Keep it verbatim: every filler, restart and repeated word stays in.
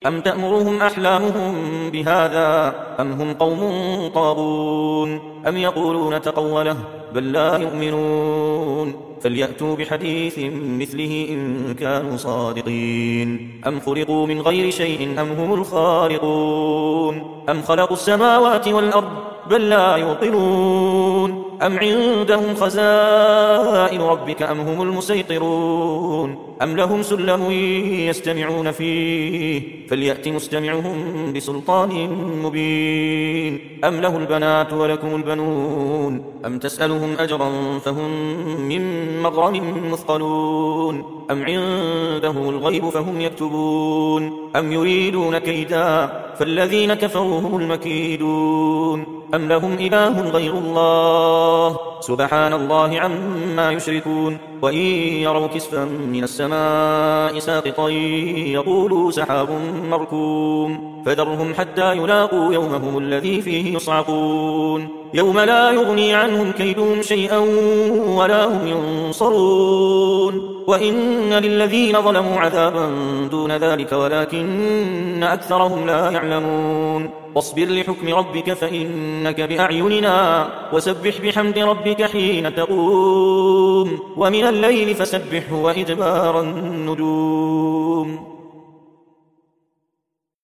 أم تأمرهم أحلامهم بهذا أم هم قوم طاغون أم يقولون تقوله بل لا يؤمنون فليأتوا بحديث مثله إن كانوا صادقين أم خلقوا من غير شيء أم هم الخالقون أم خلقوا السماوات والأرض بل لا يوقنون أم عندهم خزائن ربك أم هم المسيطرون أم لهم سلم يستمعون فيه فليأت مستمعهم بسلطان مبين أم له البنات ولكم البنون أم تسألهم أجرا فهم من مغرم مثقلون أم عنده الغيب فهم يكتبون أم يريدون كيدا فالذين كفروا هم المكيدون أم لهم إله غير الله سبحان الله عما يشركون وإن يروا كسفا من السماء ساقطا يقولوا سحاب مركوم فذرهم حتى يلاقوا يومهم الذي فيه يصعقون يوم لا يغني عنهم كيدهم شيئا ولا هم ينصرون وإن للذين ظلموا عذابا دون ذلك ولكن أكثرهم لا يعلمون واصبر لحكم ربك فإنك بأعيننا وسبح بحمد ربك حين تقوم ومن الليل فسبحه وإدبار النجوم